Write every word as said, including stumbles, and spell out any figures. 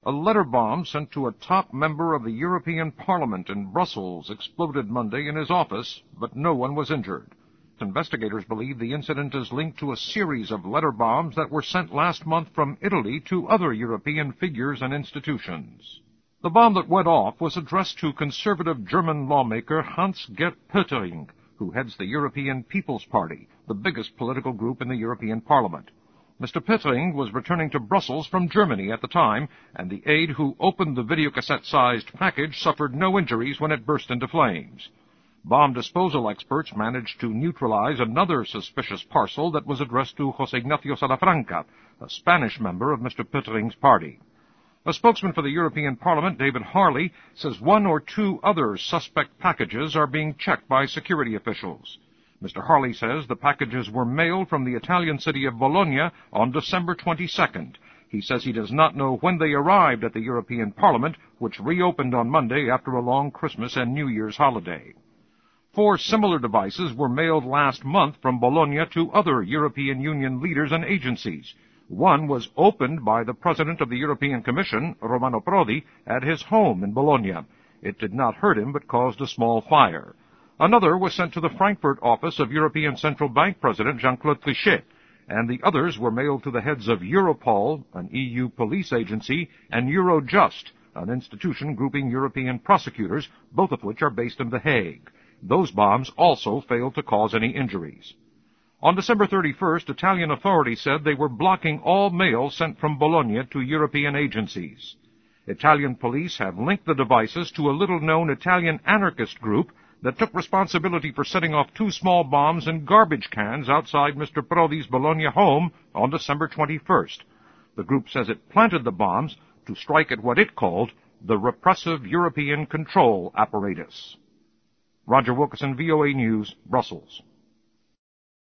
A letter bomb sent to a top member of the European Parliament in Brussels exploded Monday in his office, but no one was injured. Investigators believe the incident is linked to a series of letter bombs that were sent last month from Italy to other European figures and institutions. The bomb that went off was addressed to conservative German lawmaker Hans-Gert Pöttering, who heads the European People's Party, the biggest political group in the European Parliament. Mister Pöttering was returning to Brussels from Germany at the time, and the aide who opened the videocassette-sized package suffered no injuries when it burst into flames. Bomb disposal experts managed to neutralize another suspicious parcel that was addressed to José Ignacio Salafranca, a Spanish member of Mister Pöttering's party. A spokesman for the European Parliament, David Harley, says one or two other suspect packages are being checked by security officials. Mister Harley says the packages were mailed from the Italian city of Bologna on December twenty-second. He says he does not know when they arrived at the European Parliament, which reopened on Monday after a long Christmas and New Year's holiday. Four similar devices were mailed last month from Bologna to other European Union leaders and agencies. One was opened by the President of the European Commission, Romano Prodi, at his home in Bologna. It did not hurt him but caused a small fire. Another was sent to the Frankfurt office of European Central Bank President Jean-Claude Trichet, and the others were mailed to the heads of Europol, an E U police agency, and Eurojust, an institution grouping European prosecutors, both of which are based in The Hague. Those bombs also failed to cause any injuries. On December thirty-first, Italian authorities said they were blocking all mail sent from Bologna to European agencies. Italian police have linked the devices to a little-known Italian anarchist group that took responsibility for setting off two small bombs in garbage cans outside Mister Prodi's Bologna home on December twenty-first. The group says it planted the bombs to strike at what it called the repressive European control apparatus. Roger Wilkerson, V O A News, Brussels.